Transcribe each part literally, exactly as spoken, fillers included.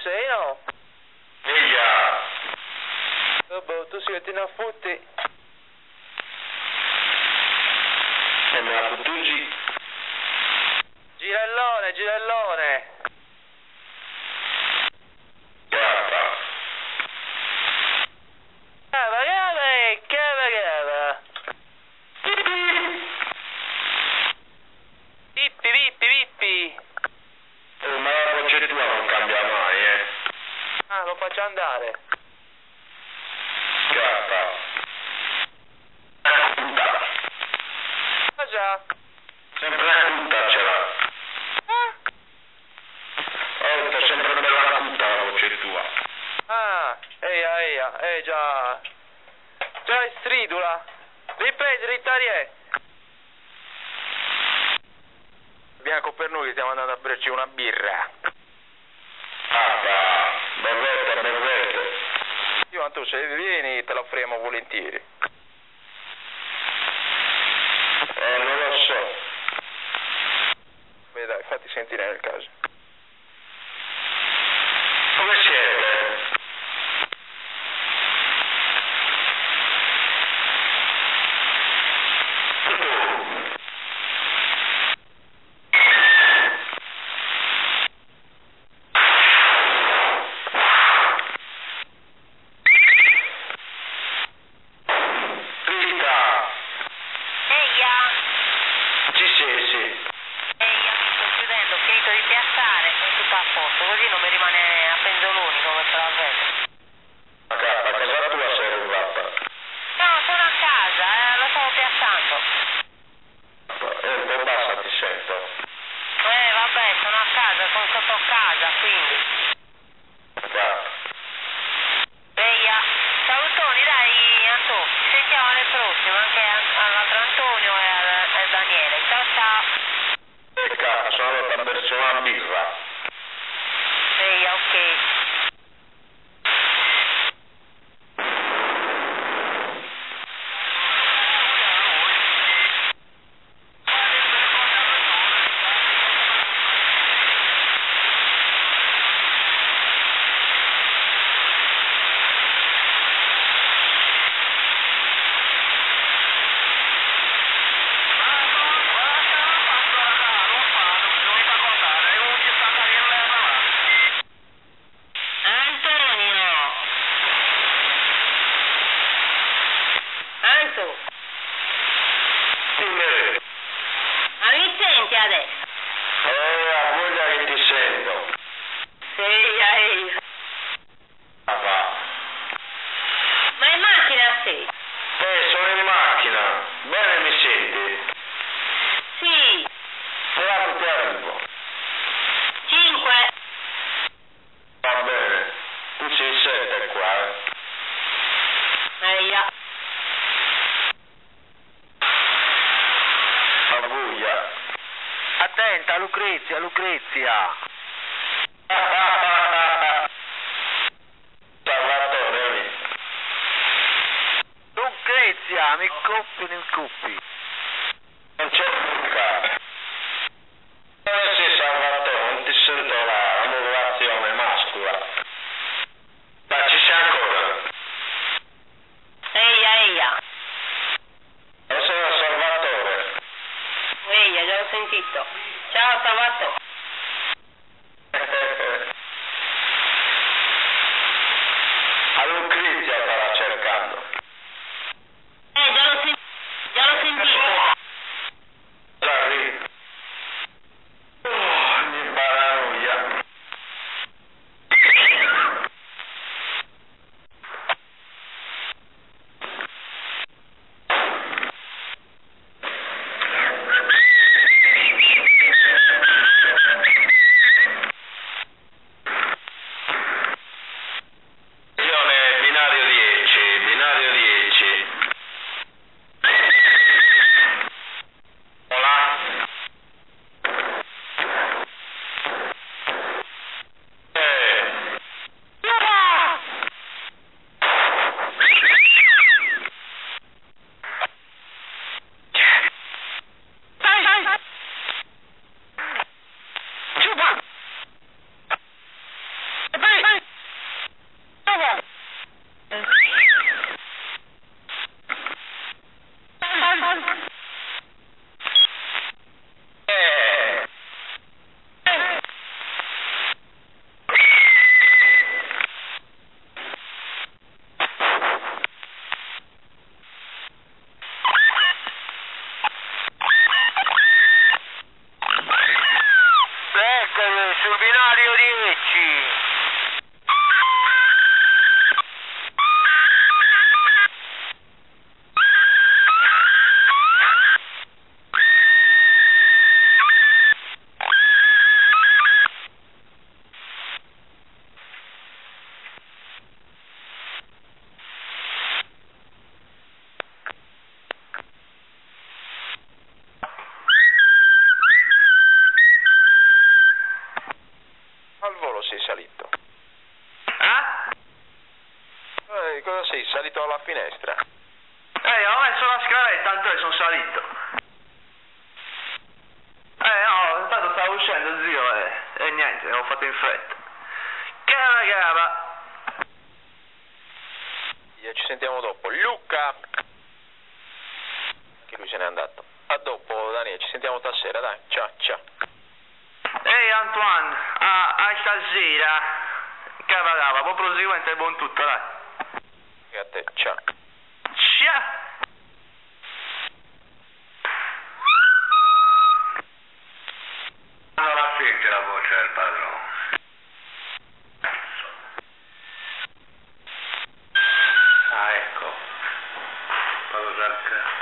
sei, no? Eia! Oh, boh, tu siete una futti. E me la fottugi? Girellone, girellone. Capa. Cava, cava, cava, cava. Pippi, pippi, pippi. Oh, ma la voce tua non cambia mai, eh? Ah, lo faccio andare. Capa. Una puta. Cosa? Sempre una puta ce l'ha. Ah? Oh, sta sempre bella puta la voce tua. Ah, eia, eia, eh già. Già è stridula. Riprendi, Rittarie. Bianco per noi che stiamo andando a berci una birra. Capa. Berretta, berretta. Io, Antonio, se vieni te la offriamo volentieri. Eh, non lo so. Beh dai, fatti sentire nel caso. Come siete? Rita, Eia, ci sei, sì. eia, mi sto chiudendo, ho finito di piazzare, è tutto a posto, così non mi rimane a penzoloni come se la vedo. Ma capa, a casa tua sei arrivata. No, sono a casa, eh, lo stavo piazzando. È un po' bassa, ti sento. Eh, vabbè, sono a casa, sono sotto casa, quindi. Capa. Eia, salutoni, dai, Antonio, ci sentiamo alle prossime, anche a- all'altro Antonio e al, al Daniele. Ciao, ciao. E capa, sono andato a bersi una birra. Eia, ok. Antonio! Anto, Dimmi. ma mi senti adesso? Eh, a voglia che ti sento. Eia, eia. Capa. Ma in macchina sei? Eh, sono in macchina. Bene, mi senti? Sì, Guarda, ti arrivo. cinque. Va bene. Tu sei sette qua, eh. Eia. A voglia. Attenta, Lucrezia, Lucrezia. Salvatore, vieni. Lucrezia, mi coppi, mi coppi. Non c'è buca. Eh sì, Salvatore, non ti sento la, la modulazione mascola. Ma ci sei ancora? Eia, eia. E sono Salvatore. Eia, già l'ho sentito. Ciao, Salvatore. A Lucrezia stava cercando. Eh, già l'ho sentito. Già l'ho sentito. sul binario dieci. Al volo sei salito. Eh? Eh, cosa sei salito alla finestra? Eh, ho messo la scaletta, tanto e sono salito. Eh, no, tanto stavo uscendo, zio, e, e niente, ho fatto in fretta. Che gara! Ci sentiamo dopo. Luca! Che lui se n'è andato. A dopo, Daniele, ci sentiamo stasera, dai. Ciao, ciao. Ehi, Antoine, a, a stasera. Che brava, buon proseguimento e buon tutto, dai. E a te, ciao. Ciao! Non la sente la voce del padrone. Ah, ecco. Vado cercare.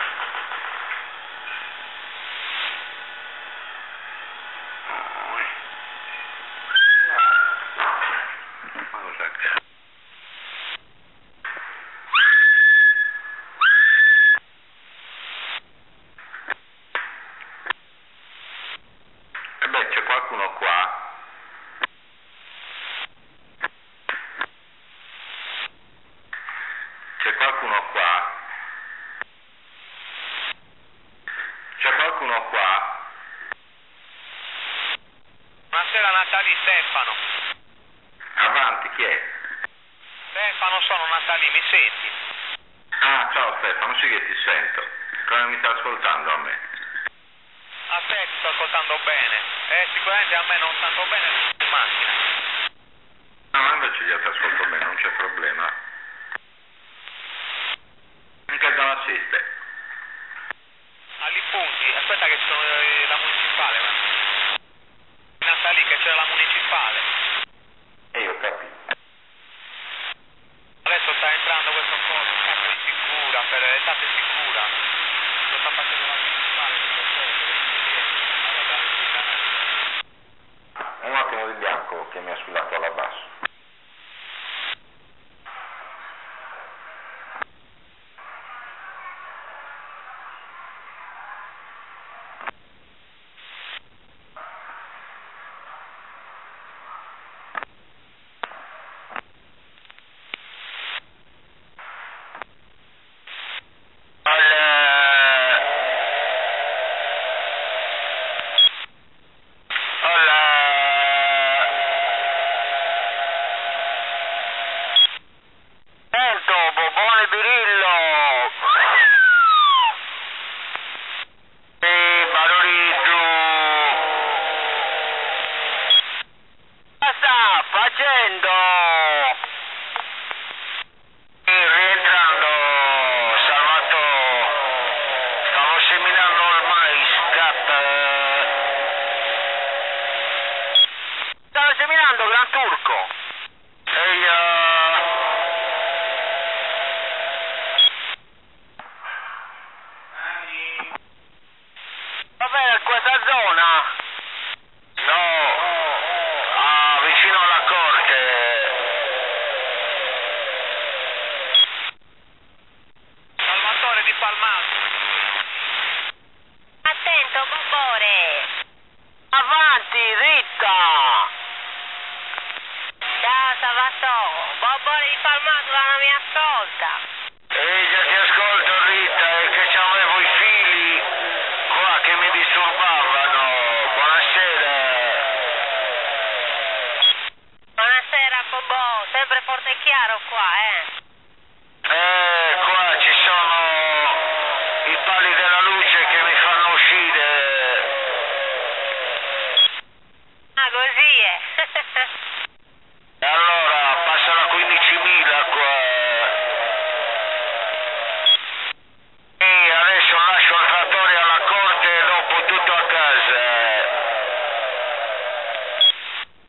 Vado cercare. E beh, c'è qualcuno qua. C'è qualcuno qua. C'è qualcuno qua. Buonasera Natali, Stefano. Avanti, chi è? Stefano, sono Natali, mi senti? Ah, ciao Stefano, sì che ti sento. Come mi sta ascoltando a me? A te ti sto ascoltando bene. Eh, sicuramente a me non tanto bene in macchina. No, invece io ti ascolto bene, non c'è problema. In che zona assiste? Agli punti, aspetta che sono eh, la municipale. ma- Natali, che c'è la municipale. E io capito. Adesso sta entrando questo coso, cazzo di sicura, per l'estate sicura. Lo sta facendo la municipale, questo coso, alla data. Un attimo di bianco che mi ha squillato alla basso. Sento, Bobone Birillo! E valorizzo! Cosa sta facendo? E rientrando, Salvato, stavo seminando ormai, scatta. Stavo seminando, Gran Turco. Ehi, va bene, in questa zona? No, ah, vicino alla corte. Salvatore di Palmato. Attento, Bobore. Avanti, dritta. Ciao, Salvatore. Bobore di Palmato non mi ascolta. Ehi, già ti ascolto, Rita, è che c'avevo i figli qua che mi disturbavano. Buonasera. Buonasera, Bobò. Sempre forte e chiaro qua, eh. Eh, qua ci sono i pali della luce che mi fanno uscire. Ah, così è. E allora, passa la quindicimila qua. E adesso lascio il trattore alla corte e dopo tutto a casa.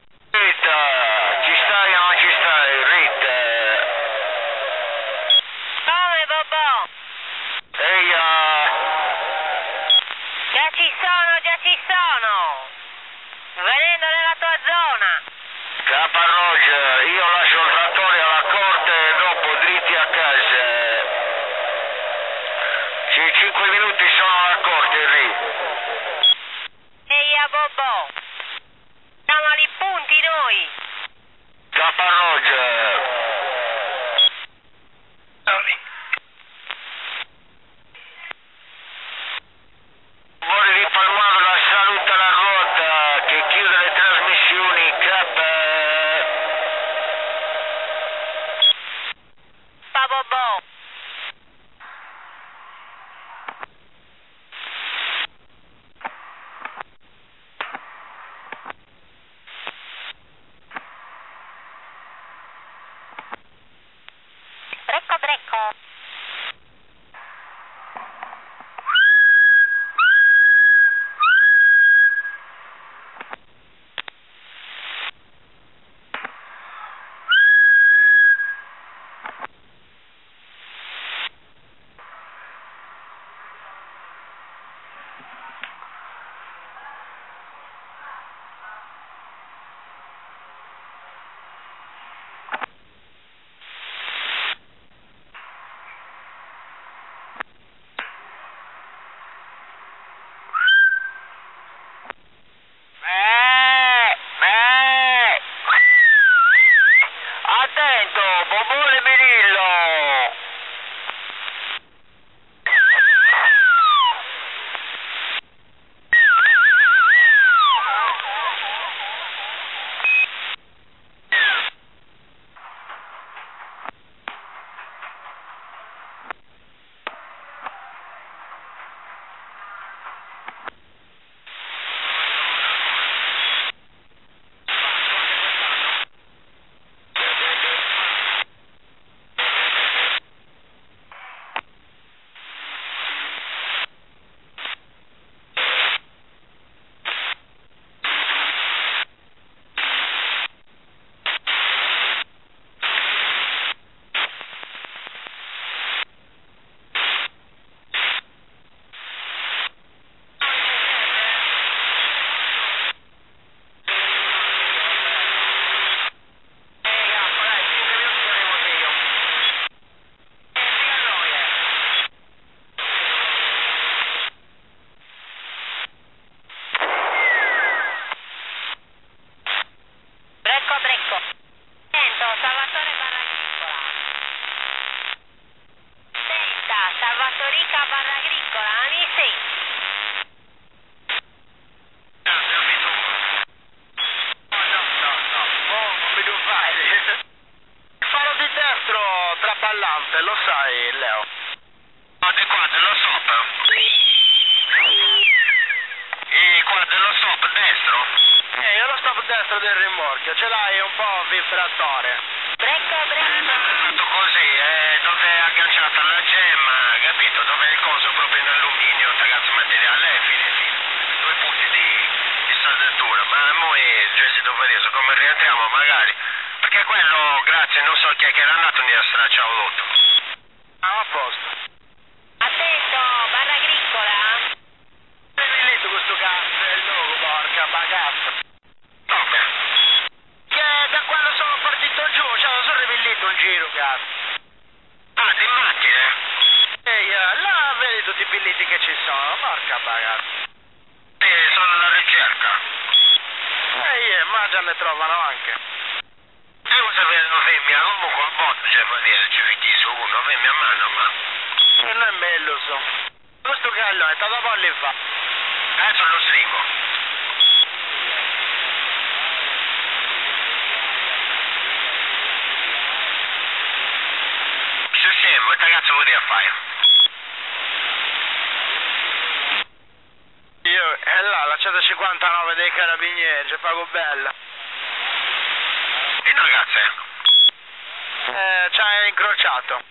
porca, ce l'hai un po' vibratore. Brecca, Eh, brecca. fatto così, eh, dove è agganciata la gemma, capito? Dove è il coso proprio in alluminio, ragazzi, materiale, fine, fine. Due punti di, di saldatura, ma noi, Gesù Dovereso, come rientriamo magari? Perché quello, grazie, non so chi è che era andato, ne ha stracciato tutto. Ah, a posto. Attento, barra agricola. Avevi letto questo cazzo, è il logo, porca bagazza. Dove? Che da quando sono partito giù, cioè, sono rivellito un giro, cazzo. Ah, di macchine? Ehi, eh, là vedi tutti i billiti che ci sono, porca bagazza. Sì, sono alla ricerca. Ehi, eh, ma già ne trovano anche. Se lo sapete, una femmina, comunque a volte c'è fa dire, ci fitti su uno, femmina a mano, ma... E non è bello, so. Questo callo è stato polli fa. Adesso lo stringo. Se scemo, che cazzo vuoi dire a fare? Io, è là, la centocinquantanove dei carabinieri, ci pago bella. E ragazze? Eh, ci hai incrociato.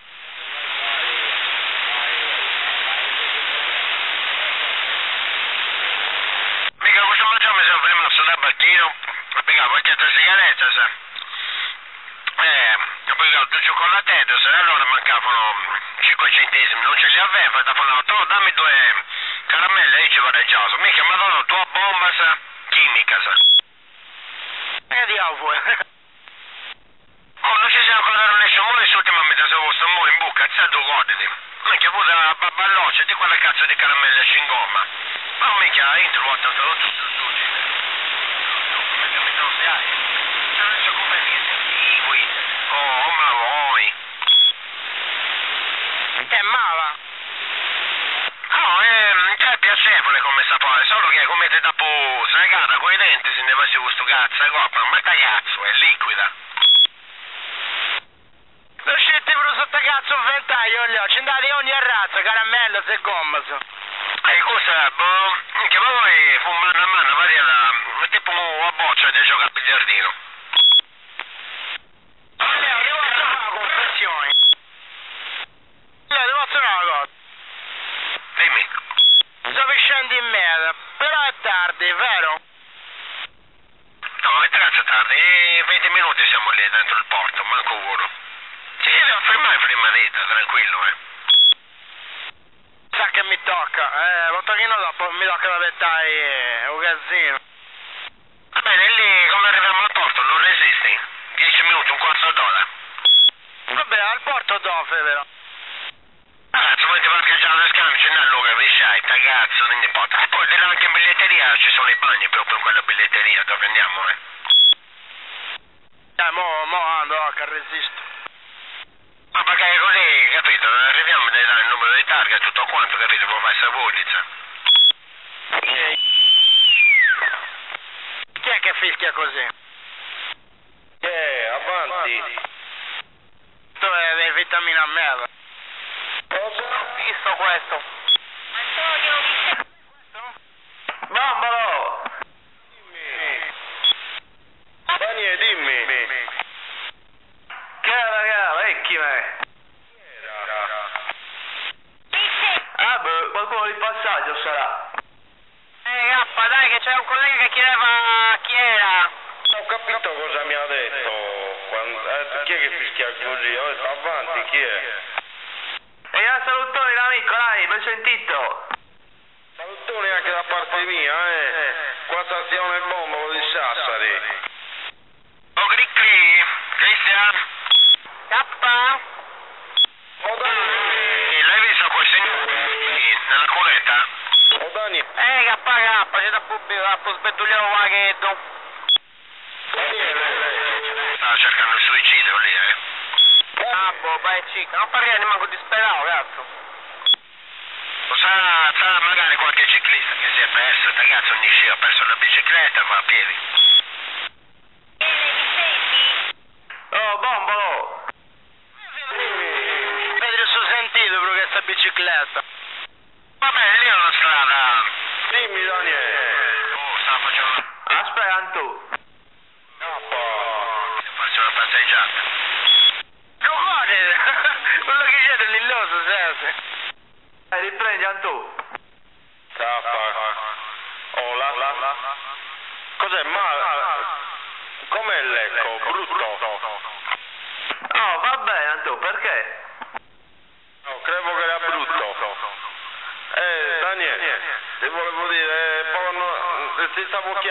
Mica questo maggio mi sono rimasto da bacchino, ho pagato qualche altra sigaretta, sa. Eh, ho pagato due cioccolatette, se allora mancavano cinque centesimi, non ce li aveva, e dopo no, tu dammi due caramelle e io ci vorrei già. Mica mi ha dato tua bomba, sa, chimica, sa. Che diavolo vuoi? Oh, non ci siamo ancora riesci a muovere, ultimamente se vuoi sto in bocca, sai tu goditi. Minchia, pure la babbaloccia, di quella cazzo di caramelle scingomma. Ma minchia, entro l'ho tanto tutto su tutti. Come mi non si hai? Non so come niente, kiwi. Oh, ma vuoi? Che mala? No, è, è piacevole come sapore, solo che come te da po' segata con i denti se ne va su questo cazzo, coppa, ma che cazzo, è liquida. Lo scetti per sotto cazzo un ventaglio, gli occhi, andate ogni razza, caramella, se gomma, so. E cosa, boh, che voi fu mano a mano, variela, tipo una boccia di giocare a biliardino. Allora, ti posso fare una confessione? Allora, ti posso fare una cosa? Dimmi. Sto piscendo in meta, però è tardi, vero? No, che cazzo tardi, eh, venti minuti siamo lì dentro il porto, manco uno. Ci devo fermare prima di te, tranquillo, eh. Sa che mi tocca, eh, un pochino dopo mi tocca da aspettare un casino. Va bene, lì come arriviamo al porto, non resisti? dieci minuti, un quarto d'ora. Vabbè, al porto dove, però? Ragazzi, volete parcheggiare le scamici nel luogo, vi sai, cazzo, non importa. E poi là anche in biglietteria ci sono i bagni proprio in quella biglietteria dove andiamo, eh. Dai, mo, mo ando, che resisto. Ma perché così, capito, arriviamo a dare il numero di targa e tutto quanto, capito, può fare savolizza. Ok. Chi è che fischia così? Eh, avanti. Tu hai vitamina a merda. Cosa? Visto questo? Antonio, mi stai... Bambalo! Dimmi. Daniele, dimmi. Che era, che era, vecchi me? Ah, beh, qualcuno di passaggio sarà. Eh, Gappa, dai, che c'è un collega che chiedeva chi era. Ho capito cosa mi ha detto. Quando, eh, chi è che fischia così? Ho detto avanti, chi è? E io salutone l'amico, dai, l'ho sentito. Salutoni anche da parte mia, eh. Qua stazione Bombolo di Sassari. Oh, Cricri, Cristian? Gappa? Oh, Dani. Eh, l'hai visto quel signore lì, nella cunetta? Oh, Dani. Eh, Gappa, Gappa, c'è da pubblico, da sbetugliare un vaghetto. Daniele. Stava cercando il suicidio lì, eh. Ah, boh, vai, cica, non parliamo neanche di speravo, cazzo. Lo sa, sa magari qualche ciclista che si è perso, ragazzi, ogni sci ha perso la bicicletta, va a piedi. Bene, mi senti? Oh, Bombolo. Vedi il suo sentito per questa bicicletta. Vabbè, lì è una strada. Dimmi, Daniele. Oh, sta facendo... Aspetta, tu. No,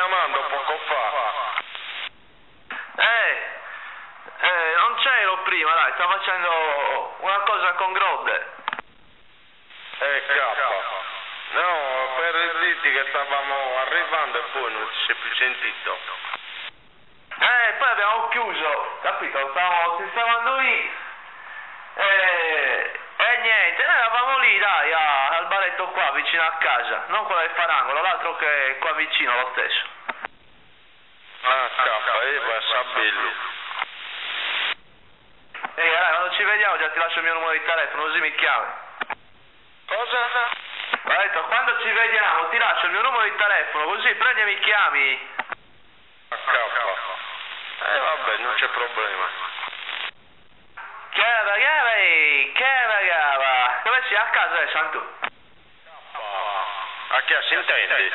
chiamando poco fa. Eh, eh, non c'ero prima, dai, sto facendo una cosa con Grodde. Eh, K. No, per dirti che stavamo arrivando e poi non si è più sentito. Eh, poi abbiamo chiuso, capito? Stavamo sistemando lì. E, e niente, noi eravamo lì, dai, a, al baretto qua, vicino a casa. Non quello del Farangolo, l'altro che è qua vicino, lo stesso. Ah, K, e va, sa bello. Ehi, dai, quando ci vediamo già ti lascio il mio numero di telefono, così mi chiami. Cosa? Ho detto, quando ci vediamo ti lascio il mio numero di telefono, così prendi e mi chiami. K. Eh, vabbè, non c'è problema. Che ragazzi, che ragazzi, dove sei? A casa adesso, Santu? A chi si intende?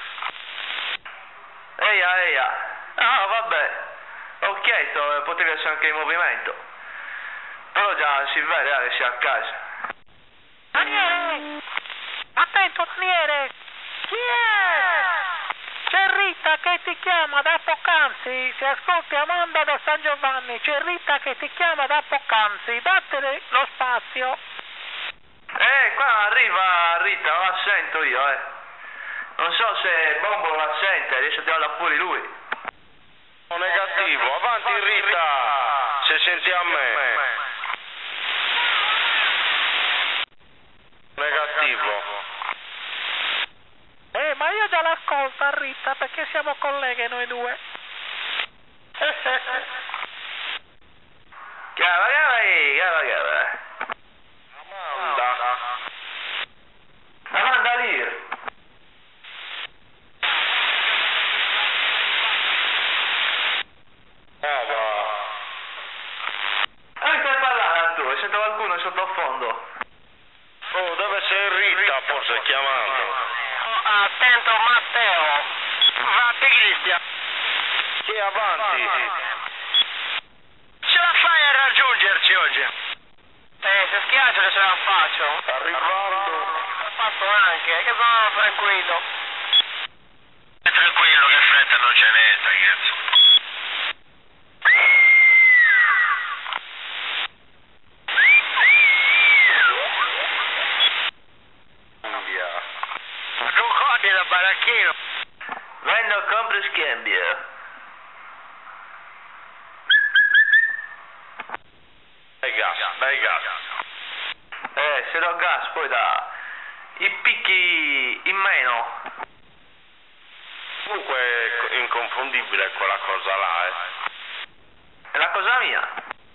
Eia, eia. Ah, vabbè. Ho chiesto, eh, potevi essere anche in movimento. Però già si vede eh, che sei a casa. Daniele! Attento, Daniele! Chi è? C'è Rita che ti chiama da poc'anzi. Se ascolti Amanda da San Giovanni, c'è Rita che ti chiama da poc'anzi. Dattele lo spazio. Eh, qua arriva Rita, non la sento io, eh. Non so se Bombolo la sente, riesce a tirarla fuori lui. Negativo, avanti Rita, se senti a me. Negativo. Eh, ma io già l'ascolto a Rita perché siamo colleghe noi due. Chiara, chiara, chiara, chiara. Amanda. Amanda Lear. Ah, va. Ah, stai parlando tu, sento qualcuno in sottofondo. Oh, dove sei Rita, forse chiamando. Oh, attento Matteo. Vatti Cristian. Sì, avanti. Ce la fai a raggiungerci oggi? Eh, se schiaccio che ce la faccio. Arrivando. L'ho fatto anche, che sono tranquillo. Tranquillo, che fretta non ce n'è, ragazzi. Ma concordi da baracchino? Vendo, compro e scambio. Dai gas, dai gas. Eh, se do gas poi da i picchi in meno. Comunque è inconfondibile quella cosa là, eh. È la cosa mia.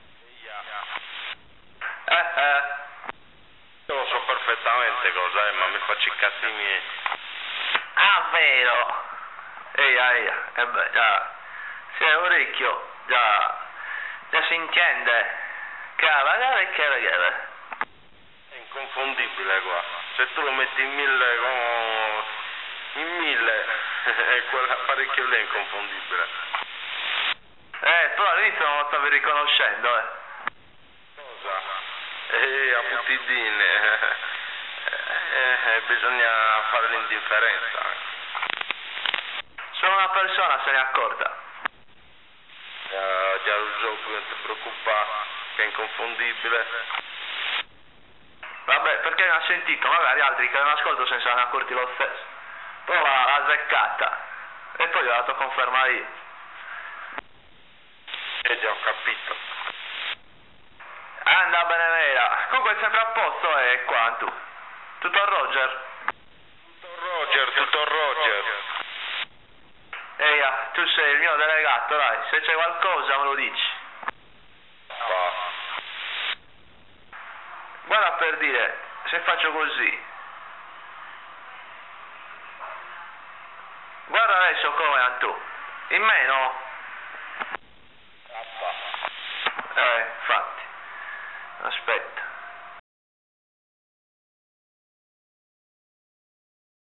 Eh, eh. Io lo so perfettamente cosa è, ma mi faccio i cazzi miei. Ah, vero. Eia, eia. E beh, già. Se è orecchio, già. Già si intende. Cara, cara, cara, cara. È inconfondibile qua. Se tu lo metti in mille con... in mille, quell'apparecchio lì è inconfondibile. Eh, però all'inizio non lo stavi riconoscendo, eh. Cosa? Eh, a puttidine. Eh, eh, bisogna fare l'indifferenza. Solo una persona se ne è accorta. Eh, già lo so, non ti preoccupare, che è inconfondibile. Vabbè, perché ne ha sentito, magari altri che avevano ascolto se ne saranno accorti lo stesso. Poi l'ha l'ha azzeccata. E poi gli ho dato conferma io. Eh già, ho capito. Anda bene vera. Comunque è sempre a posto e qua tu. Tutto a Roger? Tutto Roger, tutto Roger. Eia, tu sei il mio delegato, dai. Se c'è qualcosa me lo dici. Va. Guarda per dire, se faccio così. Guarda adesso come a tu. In meno? Eh, infatti. Aspetta.